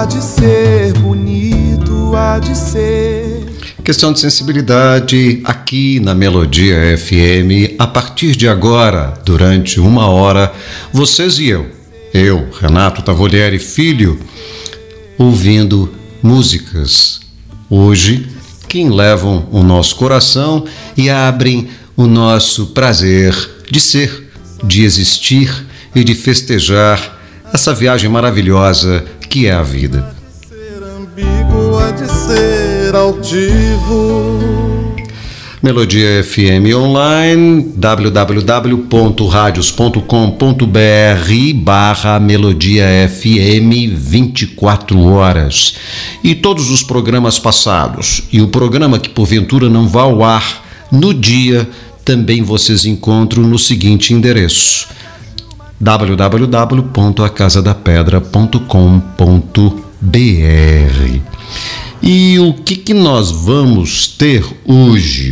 de ser bonito, há de ser. Questão de sensibilidade aqui na Melodia FM. A partir de agora, durante 1 hora, vocês e eu, Renato Tavolieri Filho, ouvindo músicas hoje que levam o nosso coração e abrem o nosso prazer de ser, de existir e de festejar essa viagem maravilhosa que é a vida. Ser ambíguo, há de ser altivo. Melodia FM online, www.radios.com.br/Melodia FM 24 horas. E todos os programas passados e o programa que porventura não vá ao ar no dia, também vocês encontram no seguinte endereço: www.acasadapedra.com.br. E o que nós vamos ter hoje?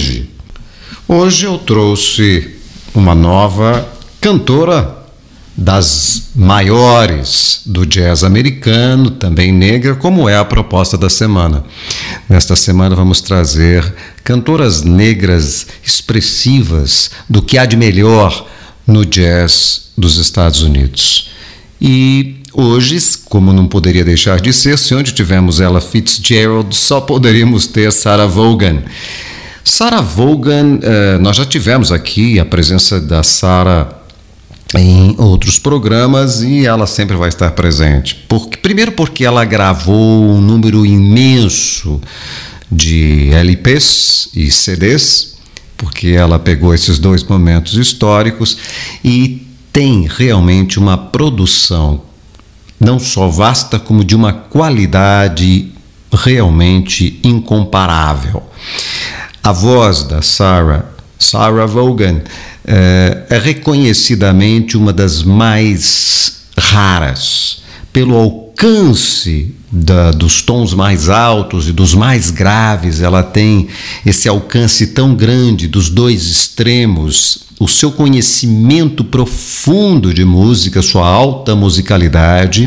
Hoje eu trouxe uma nova cantora das maiores do jazz americano, também negra, como é a proposta da semana. Nesta semana vamos trazer cantoras negras expressivas do que há de melhor no jazz dos Estados Unidos. E hoje, como não poderia deixar de ser, se onde tivemos Ella Fitzgerald, só poderíamos ter Sarah Vaughan. Sarah Vaughan, nós já tivemos aqui a presença da Sarah em outros programas e ela sempre vai estar presente. Primeiro porque ela gravou um número imenso de LPs e CDs, porque ela pegou esses dois momentos históricos e tem realmente uma produção não só vasta, como de uma qualidade realmente incomparável. A voz da Sarah Vaughan é reconhecidamente uma das mais raras, pelo alcance dos tons mais altos e dos mais graves. Ela tem esse alcance tão grande dos dois extremos, o seu conhecimento profundo de música, sua alta musicalidade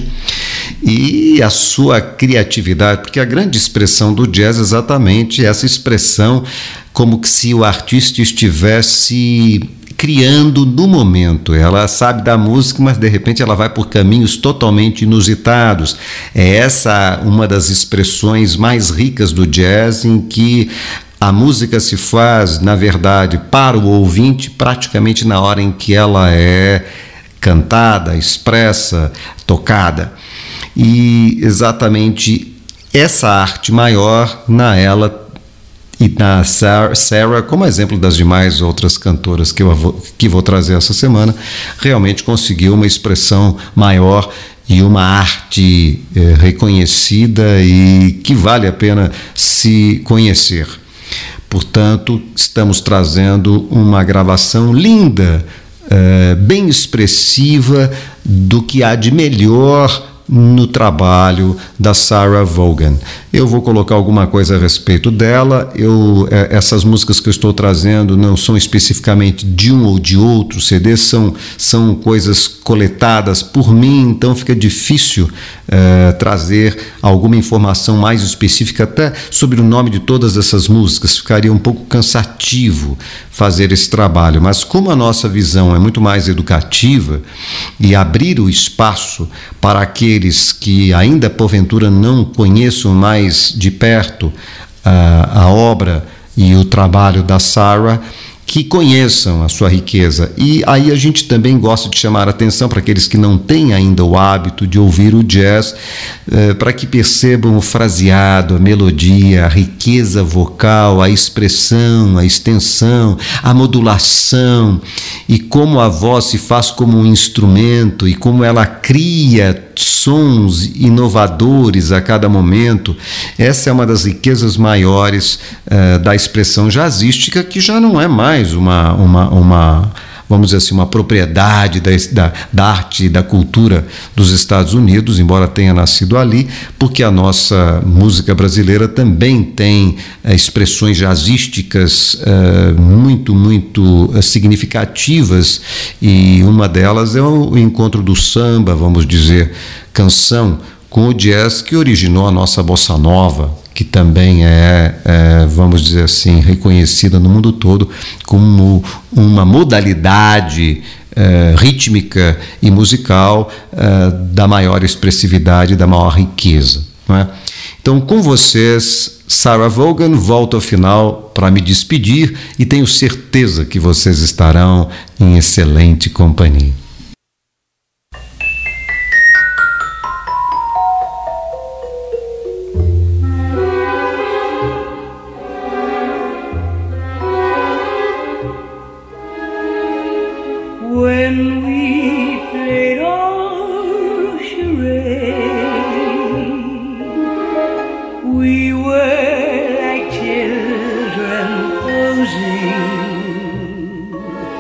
e a sua criatividade, porque a grande expressão do jazz é exatamente essa expressão, como que se o artista estivesse criando no momento. Ela sabe da música, mas de repente ela vai por caminhos totalmente inusitados. É essa uma das expressões mais ricas do jazz, em que a música se faz, na verdade, para o ouvinte praticamente na hora em que ela é cantada, expressa, tocada. E exatamente essa arte maior na Ella e na Sarah, como exemplo das demais outras cantoras que vou trazer essa semana, realmente conseguiu uma expressão maior e uma arte reconhecida e que vale a pena se conhecer. Portanto, estamos trazendo uma gravação linda, bem expressiva do que há de melhor no trabalho da Sarah Vaughan. Eu vou colocar alguma coisa a respeito dela. Essas músicas que eu estou trazendo não são especificamente de um ou de outro CD, são coisas coletadas por mim, então fica difícil trazer alguma informação mais específica até sobre o nome de todas essas músicas. Ficaria um pouco cansativo fazer esse trabalho, mas como a nossa visão é muito mais educativa e abrir o espaço para aqueles que ainda porventura não conheçam mais de perto a obra e o trabalho da Sarah, que conheçam a sua riqueza. E aí a gente também gosta de chamar a atenção para aqueles que não têm ainda o hábito de ouvir o jazz, para que percebam o fraseado, a melodia, a riqueza vocal, a expressão, a extensão, a modulação, e como a voz se faz como um instrumento e como ela cria sons inovadores a cada momento. Essa é uma das riquezas maiores da expressão jazzística, que já não é mais uma vamos dizer assim, uma propriedade da arte e da cultura dos Estados Unidos, embora tenha nascido ali, porque a nossa música brasileira também tem expressões jazzísticas muito, muito significativas, e uma delas é o encontro do samba, vamos dizer, canção, com o jazz que originou a nossa bossa nova, que também vamos dizer assim, reconhecida no mundo todo como uma modalidade rítmica e musical da maior expressividade, da maior riqueza, não é? Então, com vocês, Sarah Vaughan, volto ao final para me despedir e tenho certeza que vocês estarão em excelente companhia. When we played our charade, we were like children posing,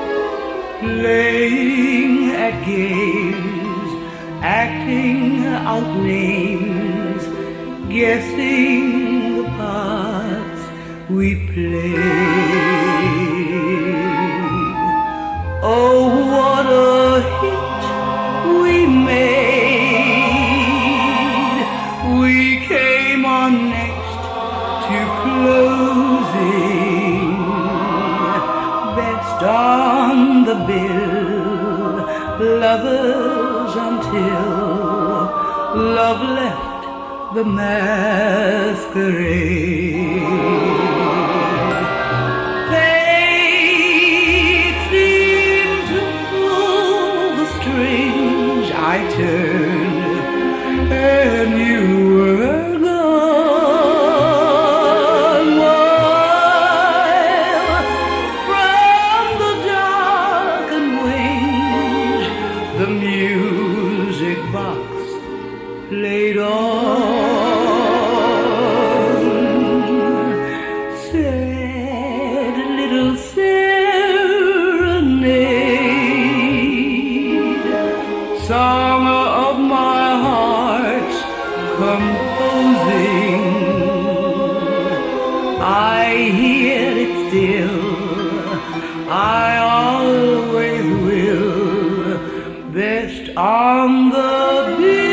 playing at games, acting out names, guessing the parts we played. Oh, what a hit we made. We came on next to closing, best on the bill, lovers until love left the masquerade. I turned and you were gone, while from the darkened wings the music box played on. Sad little serenade, song of my heart's composing. I hear it still, I always will, best on the bill.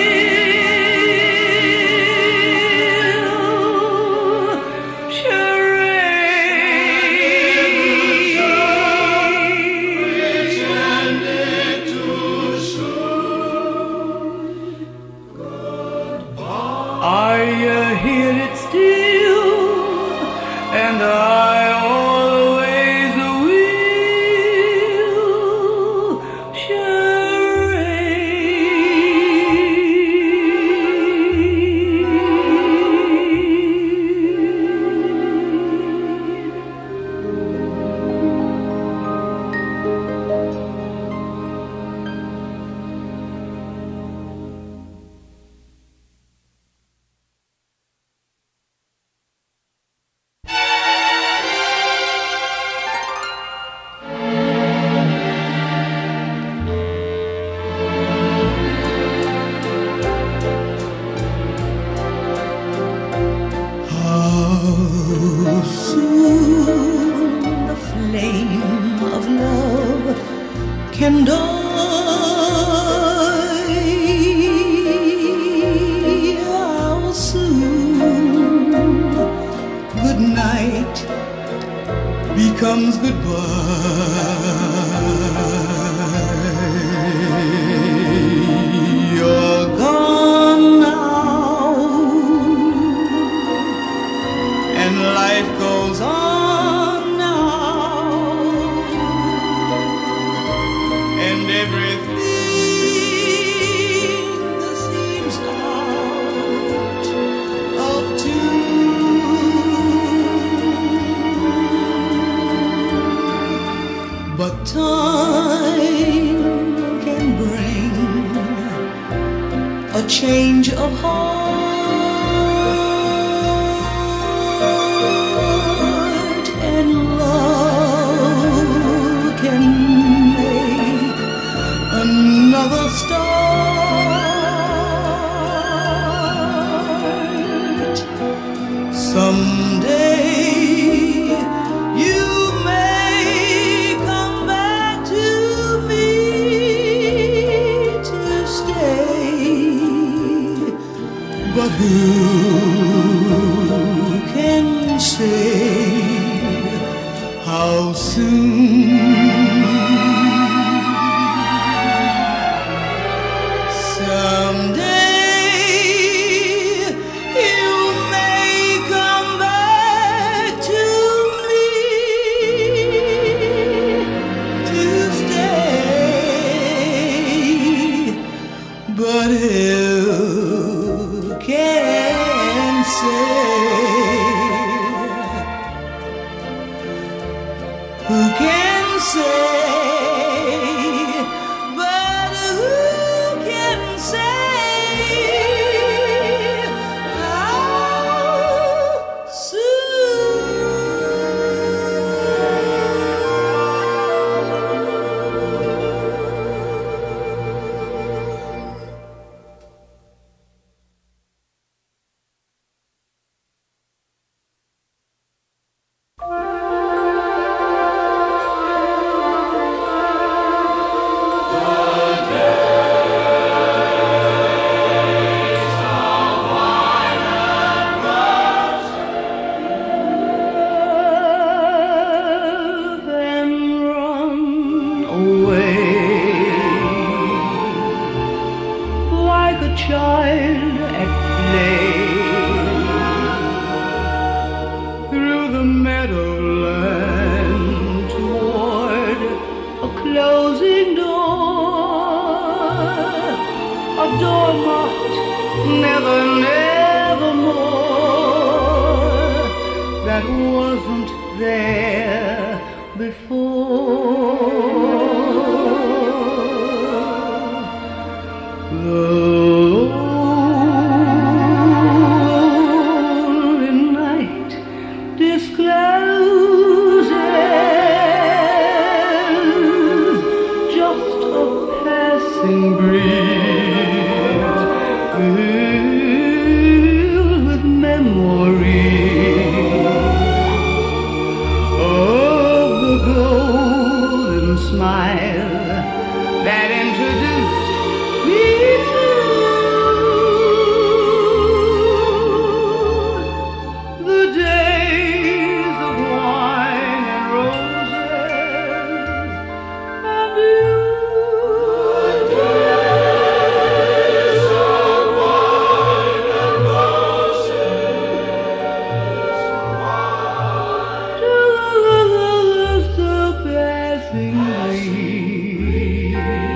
I hear it still, and I always will. Can die. How soon good night becomes goodbye. You're gone now, and life goes on. Everything seems out of tune, but time can bring a change of heart, and love can another start. Someday you may come back to me to stay, say how soon. Someday you may come back to me to stay, but who can say? Who can say? But who can say how Then run away like a child at play through the meadowland toward a closing door, a door marked never, nevermore, that wasn't there before. The lonely night discloses just a passing breeze filled with memories of the golden smile that introduced me to the days of wine and roses and you. Just a passing breeze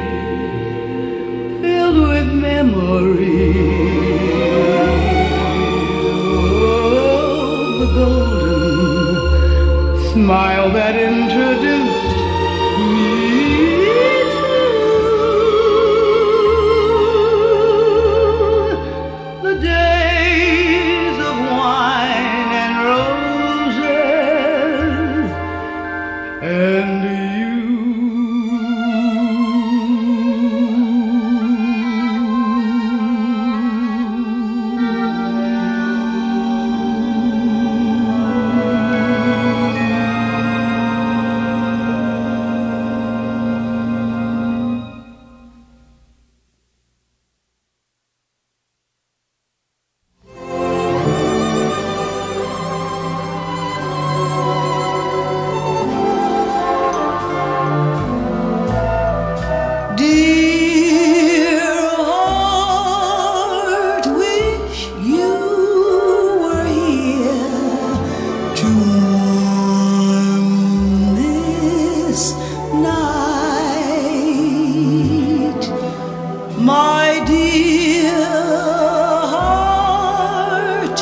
filled with memories of the golden smile that introduced me to the days of wine and roses and dear heart, wish you were here to warm this night. My dear heart,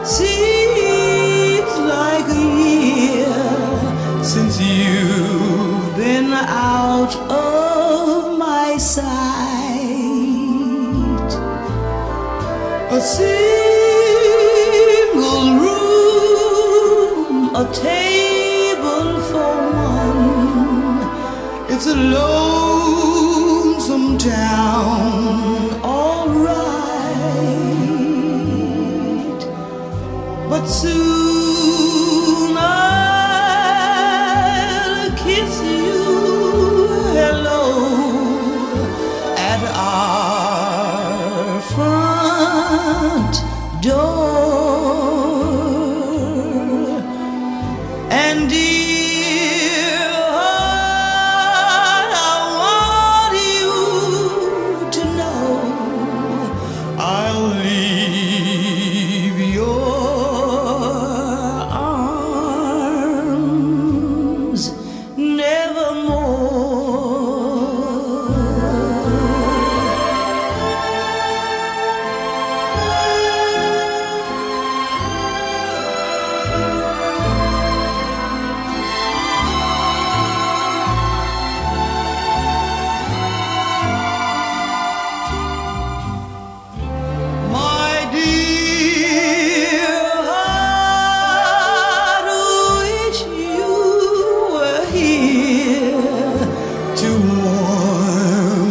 seems like a year since you've been out of my sight. A single room, a table for one. It's a lonesome town, all right. But soon I'll kiss you hello at our front door. And dear heart, I want you to know I'll leave your arms nevermore. My dear heart, wish you were here to warm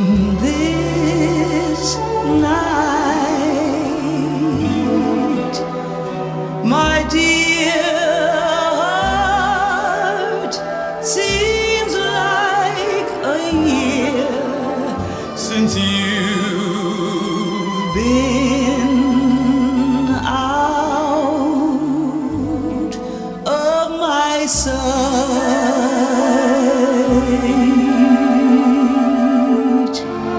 this night. My dear heart, seems like a year since you've been out of my sight.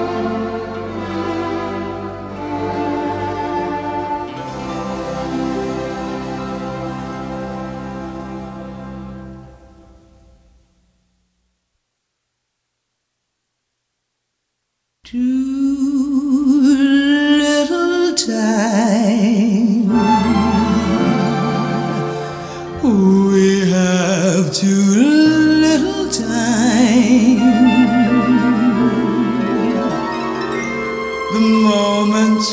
Too little time. We have too little time. The moments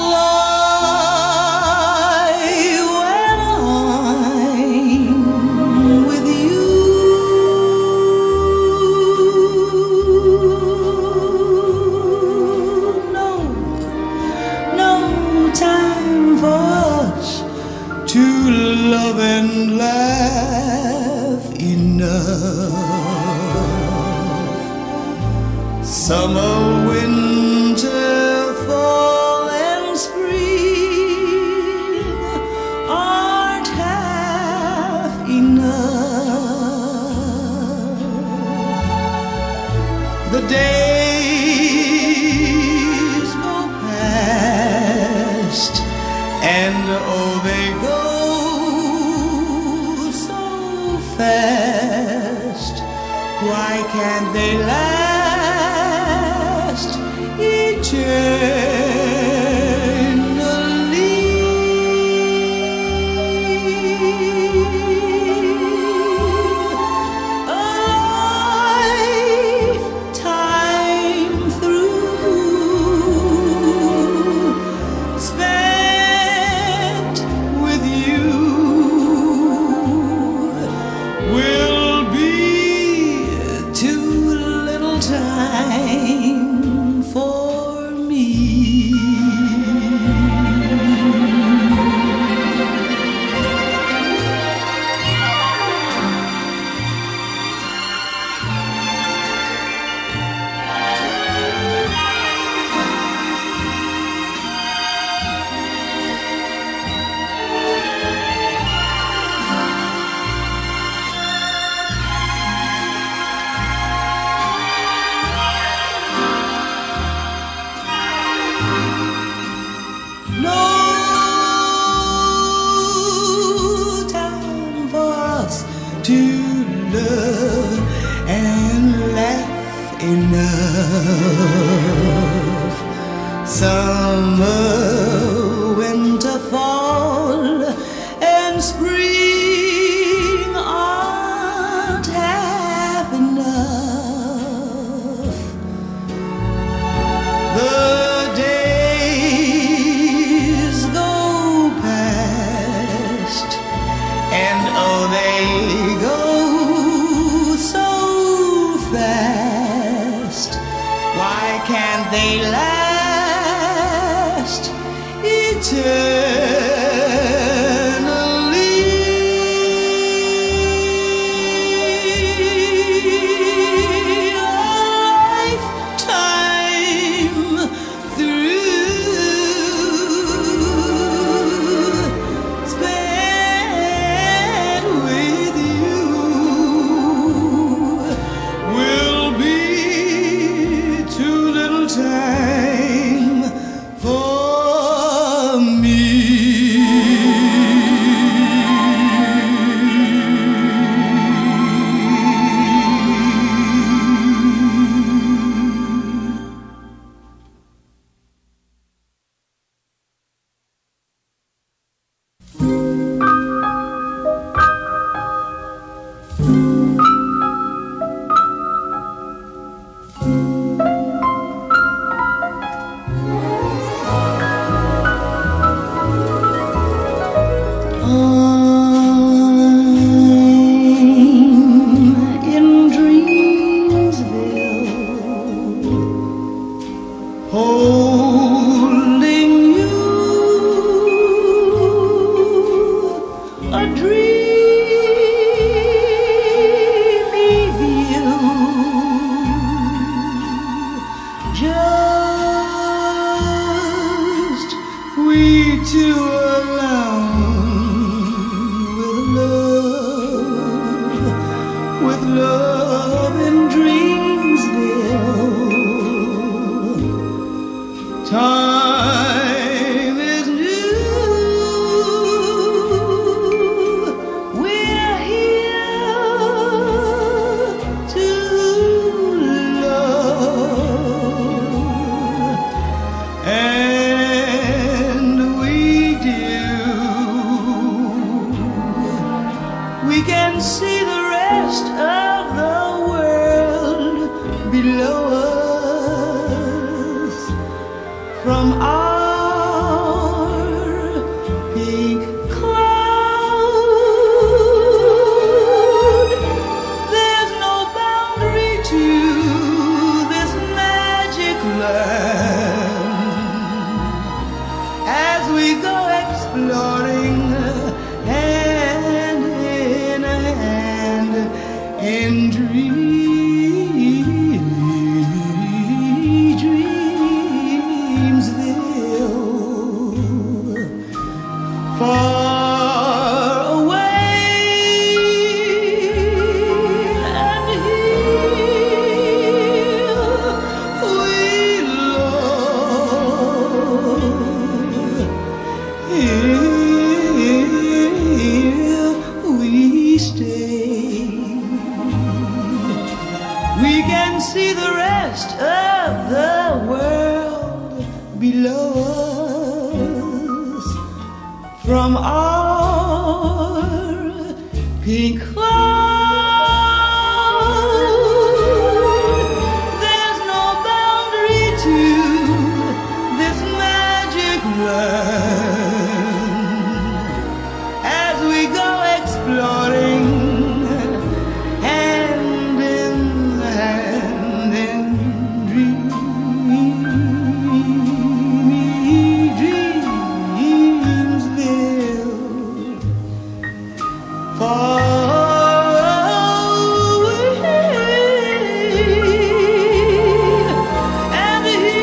fly when I'm with you. No time for us to love and laugh enough. Summer, winter, fall and spring aren't half enough. The days go past, and oh, they go so fast. Why can't they last eternally? A lifetime through, spent with you, will be too little time for me. No time for us to love and laugh enough. Summer, winter, fall, and spring aren't half enough. The days go past, and oh, they go so fast. Why can't they last eternally? A lifetime through, spent with you. Time is new. We're here to love, and we do. We can see the rest of the world below us from our pink cloud. There's no boundary to this magic land as we go exploring hand in hand in Dreamsville, far away and here we love. Here we stay. We can see the rest of the world below us from our pink cloud. There's no boundary to this magic land as we go exploring hand in hand in Dreamsville, far away and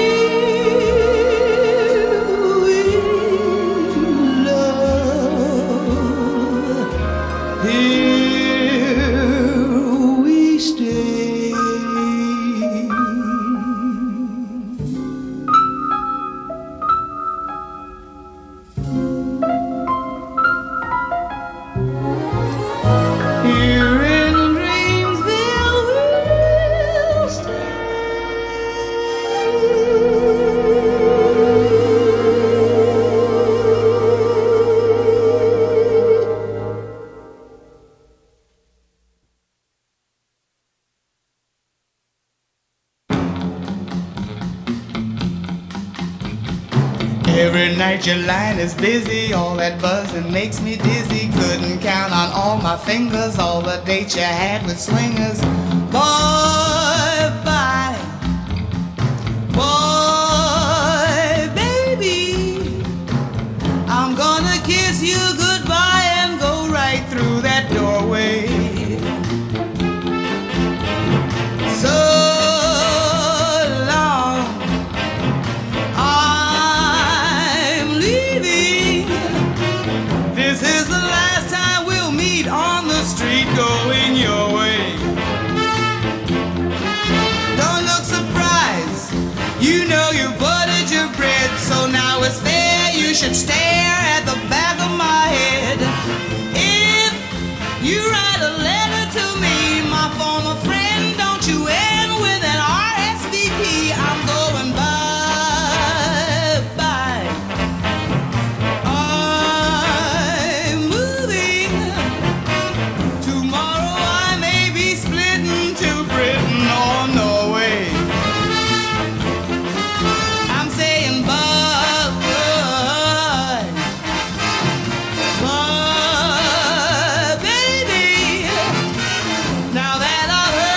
here we love. Here we stay. Here in Dreamsville we'll stay. Every night your line is busy, all that buzzing makes me dizzy. Couldn't count on all my fingers all the dates you had with swingers. Boy, bye, boy, baby, I'm gonna kiss you goodbye and go right through that doorway. So long, I'm leaving. This is the last time we'll meet on the street going your way. Don't look surprised, you know you buttered your bread, so now it's fair you should stare at the back of my head. If you write a letter to me, my former friend, don't you end with an RSVP. I'm going bye-bye. I'm moving. Tomorrow I may be splitting to Britain or Norway. I'm saying bye-bye. Bye, baby. Now that I've heard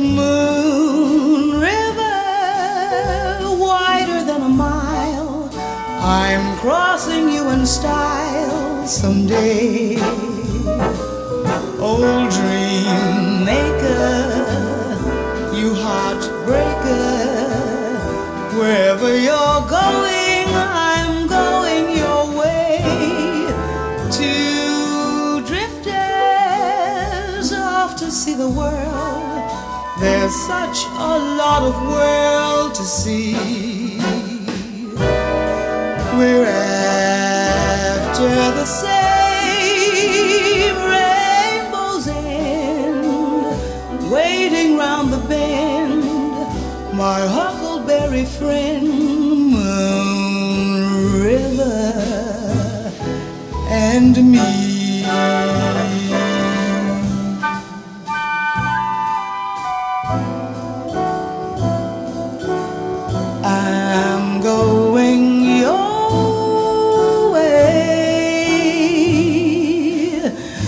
Moon River, wider than a mile, I'm crossing you in style someday. Old dream maker, you heartbreaker, wherever you're going, I'm going your way. Two drifters off to see the world. There's such a lot of world to see. We're after the same rainbow's end, waiting round the bend, my huckleberry friend, Moon River and me. I'm going your way,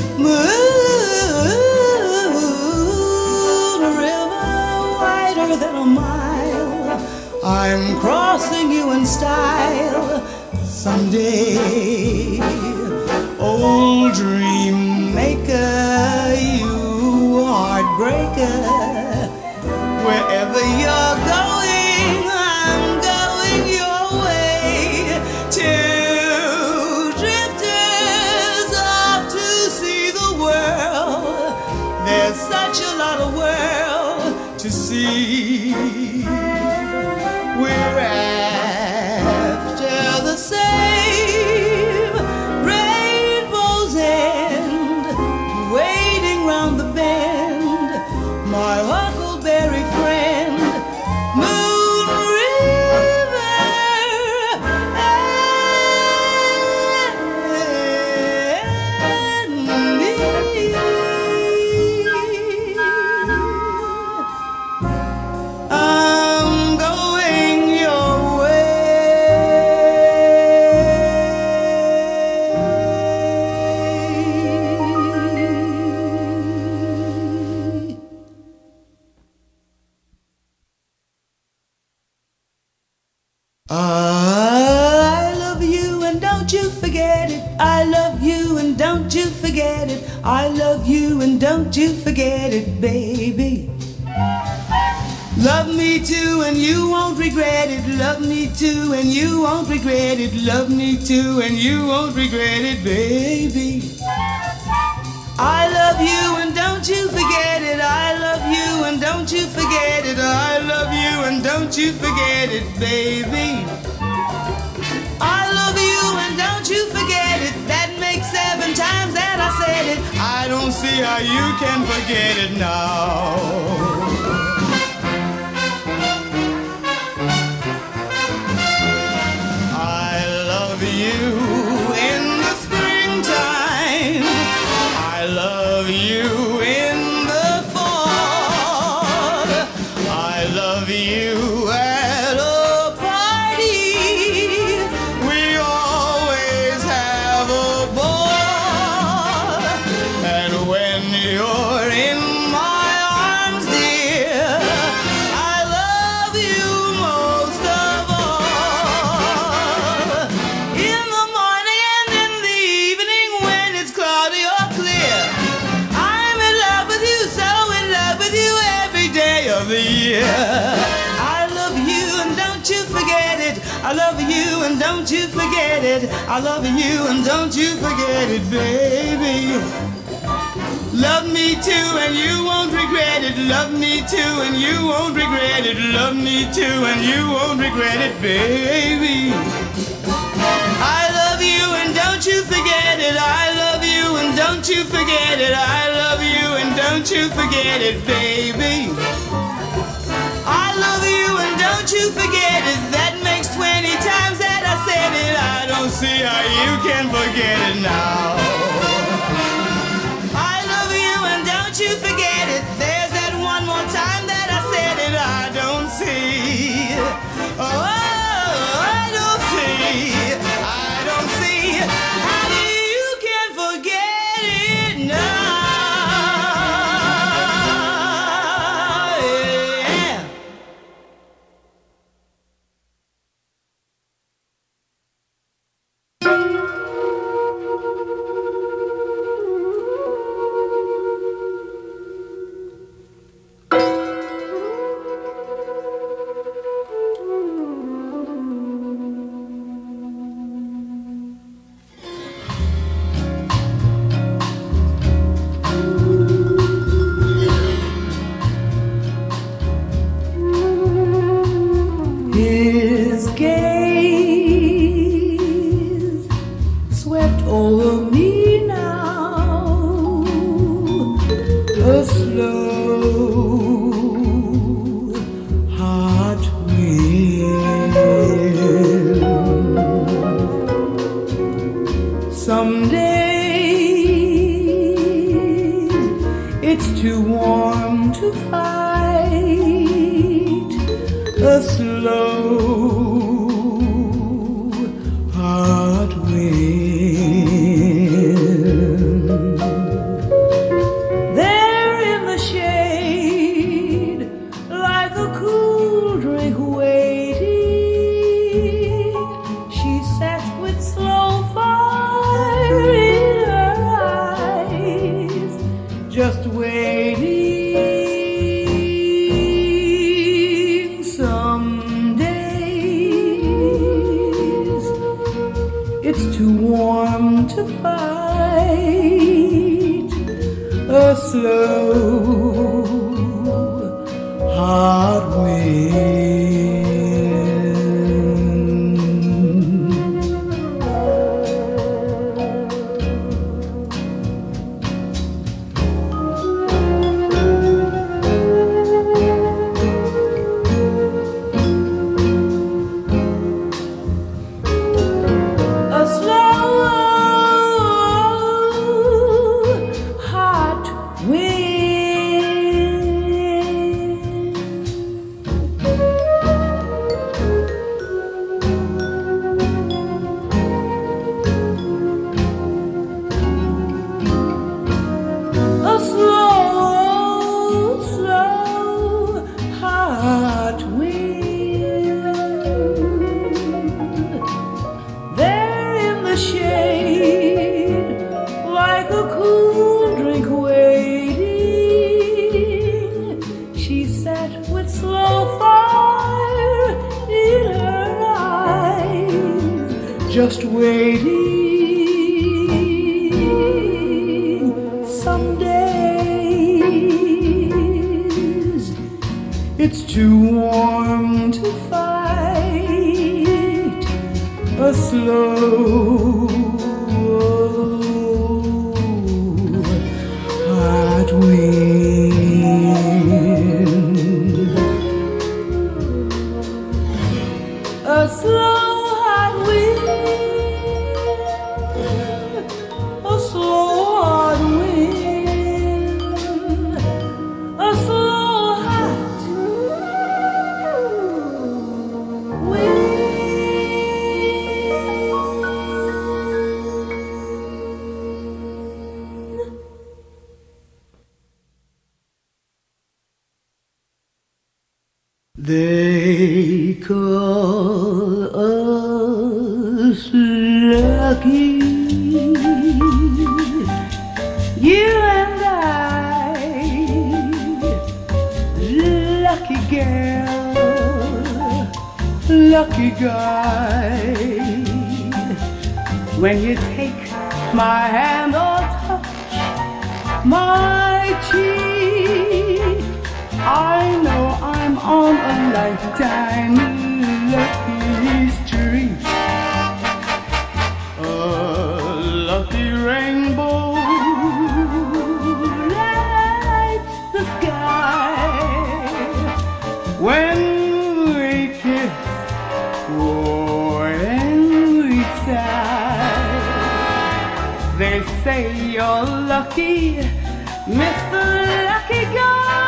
Moon River, wider than a mile, I'm crossing you in style someday. Old dream maker, you heartbreaker, wherever you're going, I'm going your way. Two drifters off to see the world. There's such a lot of world to see. We're after the same rainbow's end, waiting round the bend, my huckleberry friend, Moon River and me. I'm going your way. I love you and don't you forget it. I love you and don't you forget it. I love you and don't you forget it, baby. Love me too and you won't regret it. Love me too and you won't regret it. Love me too and you won't regret it, baby. I love you and don't you forget it. I love you and don't you forget it. I love you and don't you forget it, baby. I love you and don't you forget it. That makes 7 times that I said it. I don't see how you can forget it now. I love you in the springtime. I love you in the fall. I love you at a party. We always have a ball. And when you're in my arms, dear, I love you most of all. In the morning and in the evening, when it's cloudy or clear, I'm in love with you, so in love with you every day of the year. I love you and don't you forget it. I love you and don't you forget it. I love you and don't you forget it, baby. Love me too and you won't regret it. Love me too and you won't regret it. Love me too and you won't regret it, baby. I love you and don't you forget it. I love you and don't you forget it. I love you and don't you forget it, baby. I love you and don't you forget it. That makes 20 times that I said it. I don't see how you can forget it now. I love you and don't you forget it. There's that one more time that I said it. I don't see. Oh, I don't see. I don't see how you can forget it now. fight a slow hard wind. There in the shade, like a cool drink waiting, she sat with slow fire in her eyes, just waiting. Some days it's too warm to fight a slow hard wind. A slow hot wind. A slow, slow hot wind. There in the shade, like a cool drink waiting, she sat with slow fire in her eyes, just waiting. Some days it's too warm to fight a slow hot wind. A slow hot wind. A slow hot wind. A slow hot wind. They call us lucky, you and I, lucky girl, lucky guy. When you take my hand or touch my cheek, I know I'm on a lifetime lucky streak. A lucky rainbow lights the sky when we kiss, when we sigh. They say you're lucky, Mr. Lucky Guy.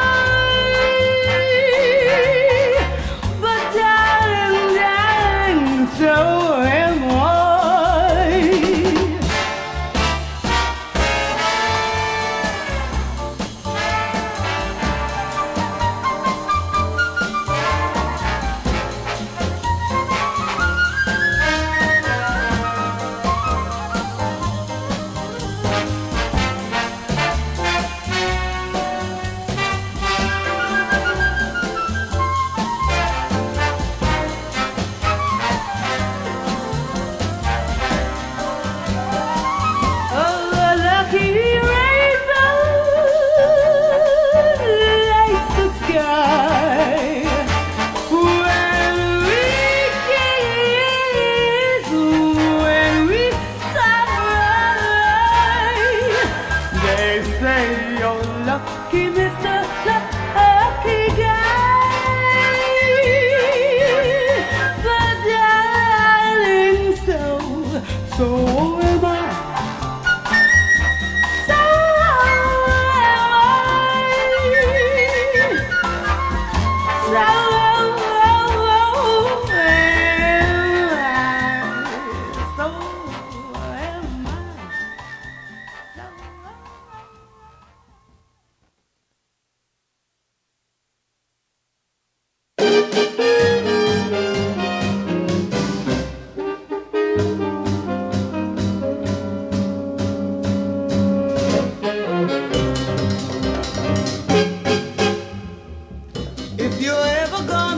But darling, darling, so am I.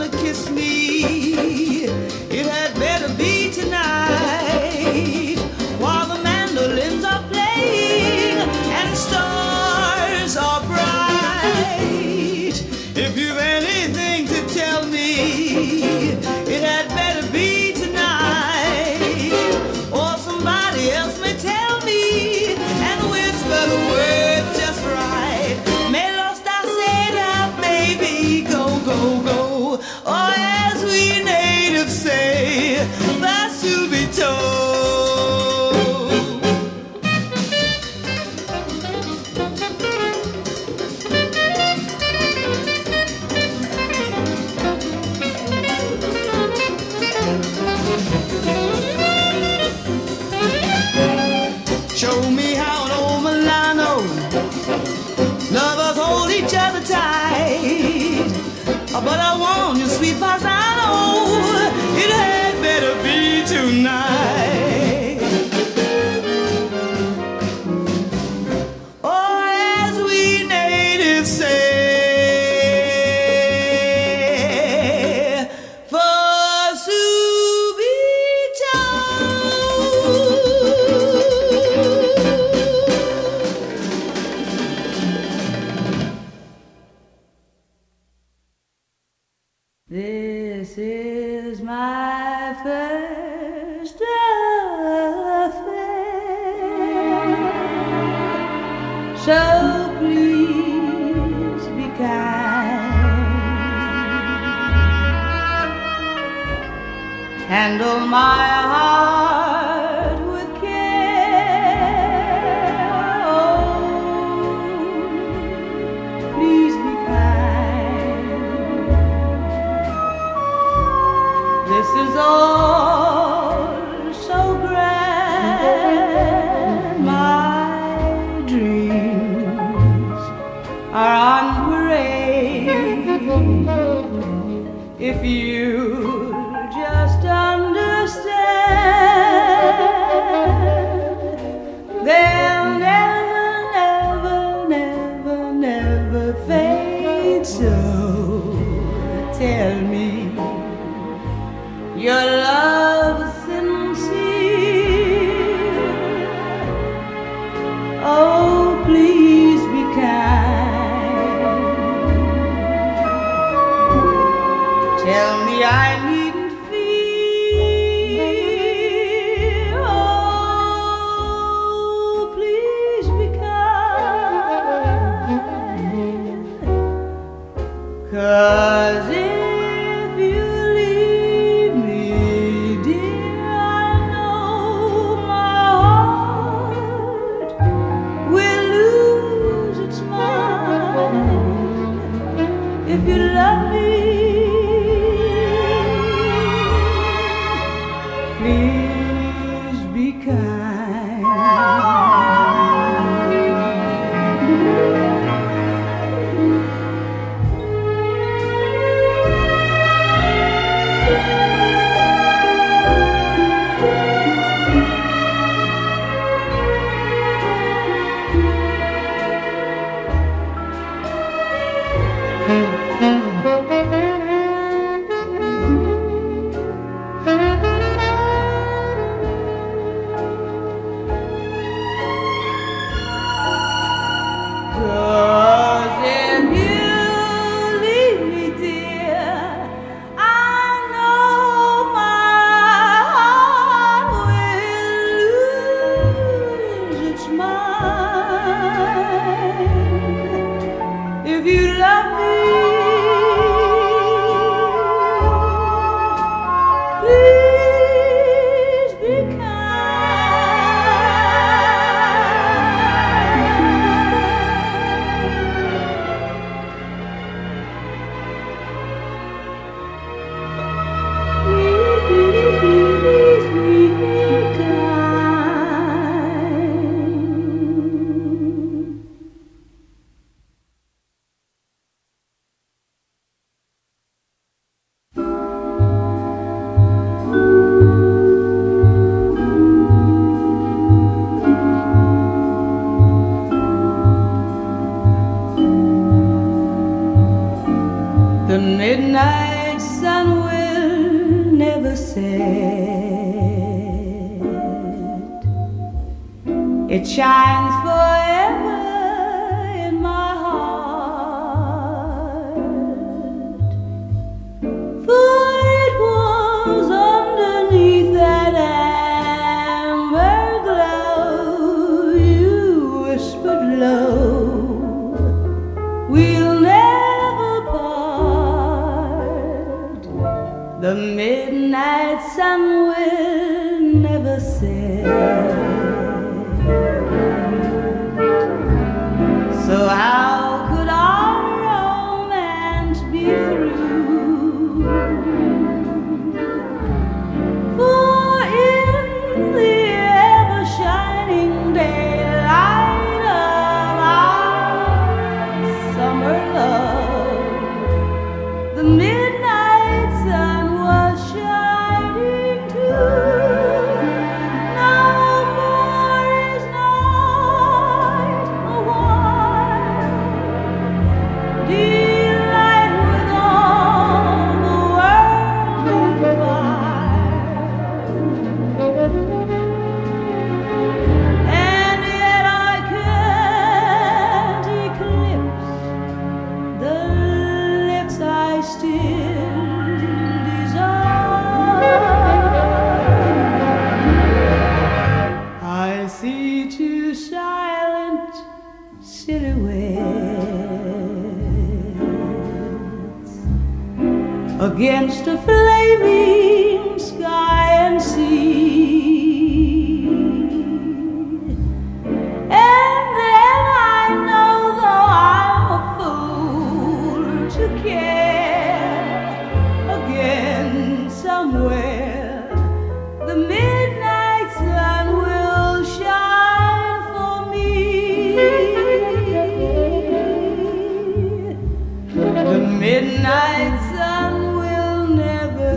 gonna kiss me, it had better be tonight, while the mandolins are playing and stars are bright. If you've anything to tell me, it had better be tonight, or somebody else may tell me and whisper the words just right. Me lost, I said, baby, go, go, go, or as we natives say, that's to be told. Show me how an old Milano lovers hold each other tight. But I want you, sweet paisano, it had better be tonight. Or as we natives say, for subito. This is my first affair, so please be kind. Handle my heart with care. Oh, please be kind. This is all so grand. My dreams are on parade. If you just understand, they'll never, never, never, never fade. So tell me your love is sincere. Oh, please be kind. Tell me I needn't fear. Oh, please be kind. 'Cause if you leave me, dear, I know my heart will lose its mind. If you love me, please be kind. If you love me, please be The midnight sun will never set. It shines forever in my heart. For it was underneath that amber glow you whispered low, we'll never part. The midnight sun will never set. So how could our romance be through? For in the ever-shining daylight of our summer love, the midnight sun was shining too. No more is night a while, delight with all the world on fire. And yet I can't eclipse the lips I still desire. I see two silent silhouettes against a flaming sky and sea. And then I know, though I'm a fool to care, again somewhere the midnight sun will shine for me. The midnight sun will never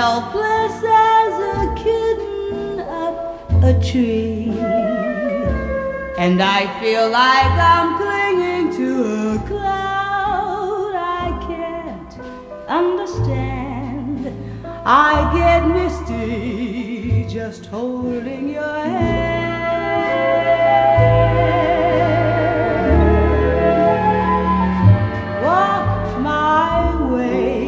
helpless as a kitten up a tree. And I feel like I'm clinging to a cloud I can't understand. I get misty just holding your hand. Walk my way,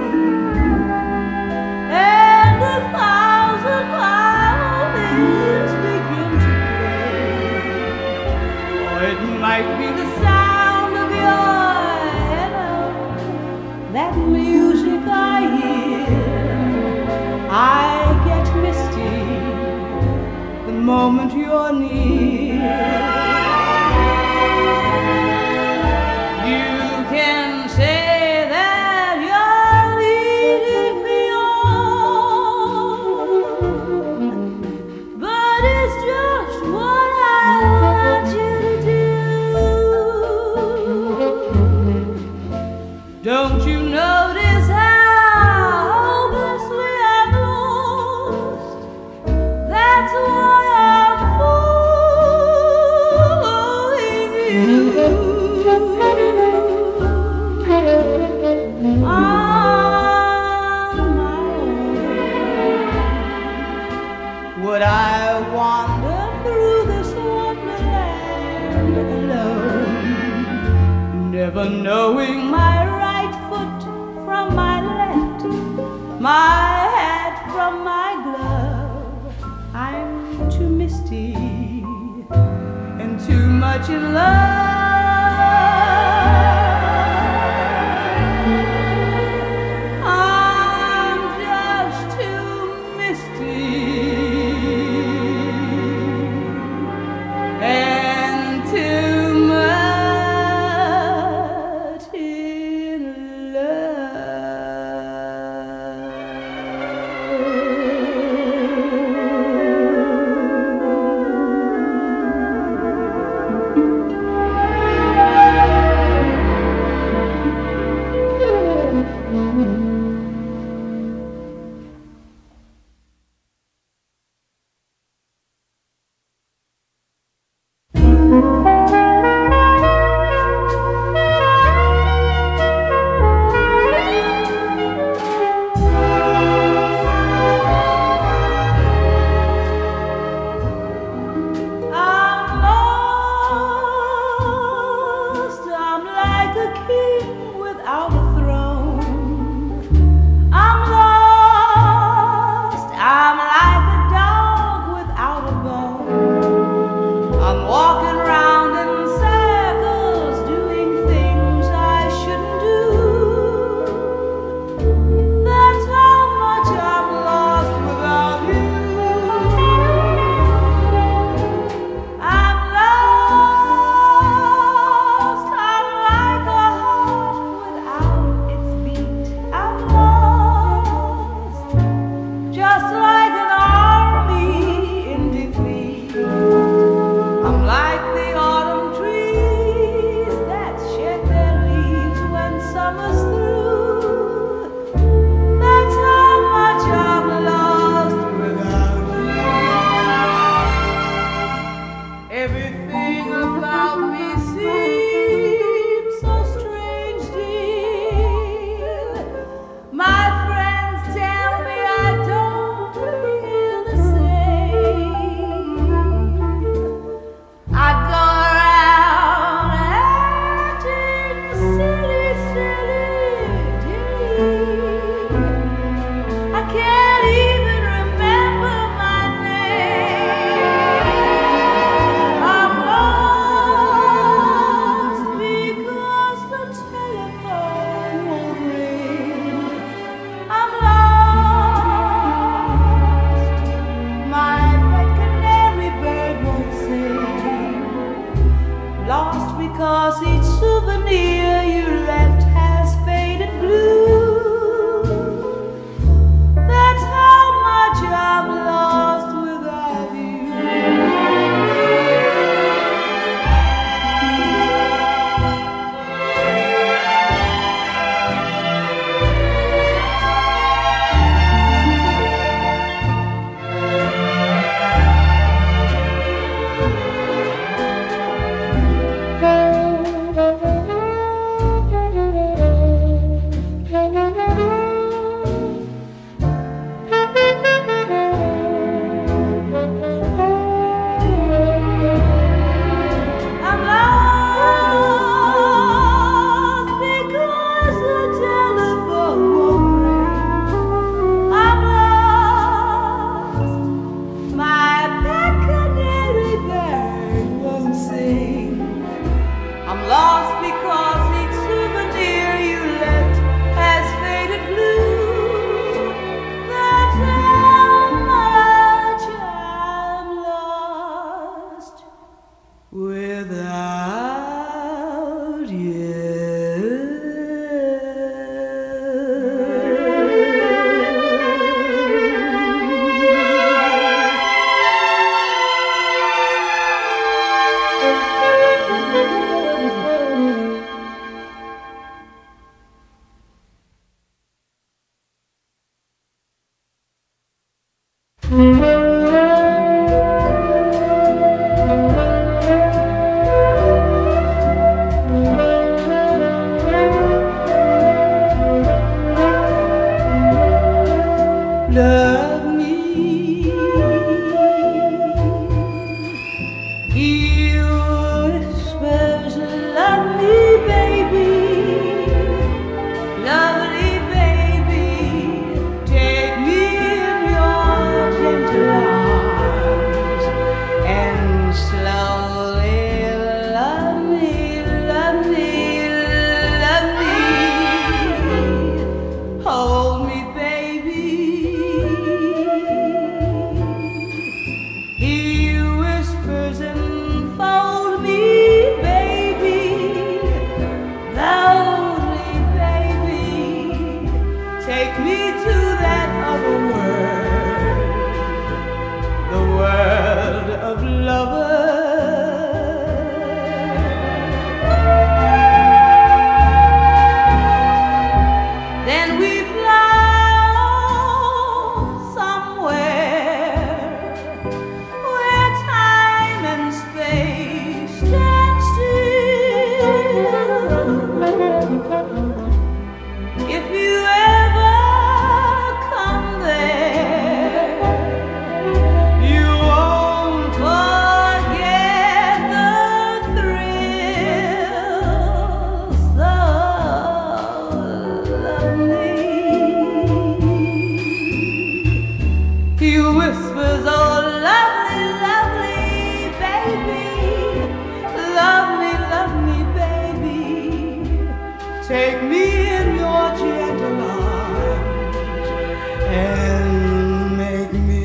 and 1,000 violins begin to play. Or it might be the sound of your hello, that music I hear. I get misty the moment you're near. You can say that you're leading me on, but it's just what I want you to do. Don't you notice how hopelessly I'm lost? That's why I'm following you. On my own. Would I wander through this wonderland alone, never knowing my right foot from my left, my hat from my glove? I'm too misty and too much in love. I'm just too misty and too much in love. Love me. He whispers, love me, baby. Lovely baby, take me in your gentle arms and slowly love me, love me, love me. Hold me, baby. He whispers and fold me, baby. Loudly, baby, take me to that other world, the world of lovers. Then we fly somewhere where time and space stand still. If you ever come there, you won't forget the thrill. So lovely. He whispers, oh lovely, lovely baby. Love me, baby. Take me in your gentle arms and make me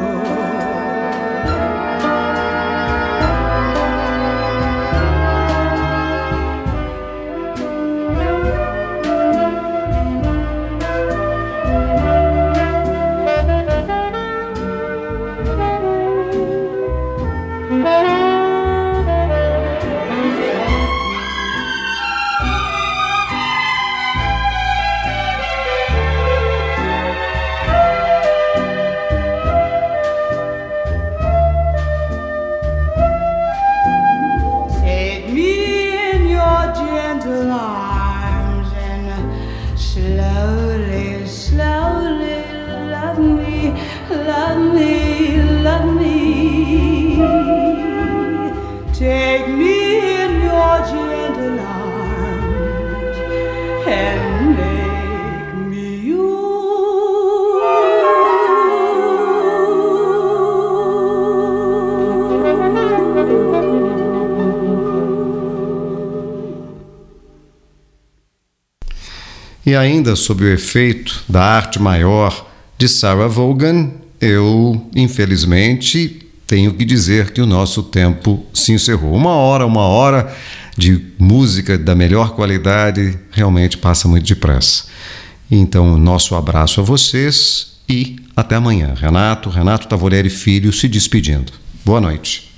take me in your gentle arms and slowly, slowly love me, love me, love me. Take me in your gentle arms and make me E ainda sob o efeito da arte maior de Sarah Vaughan, eu, infelizmente, tenho que dizer que o nosso tempo se encerrou. Uma hora de música da melhor qualidade realmente passa muito depressa. Então, nosso abraço a vocês e até amanhã. Renato Tavolieri Filho se despedindo. Boa noite.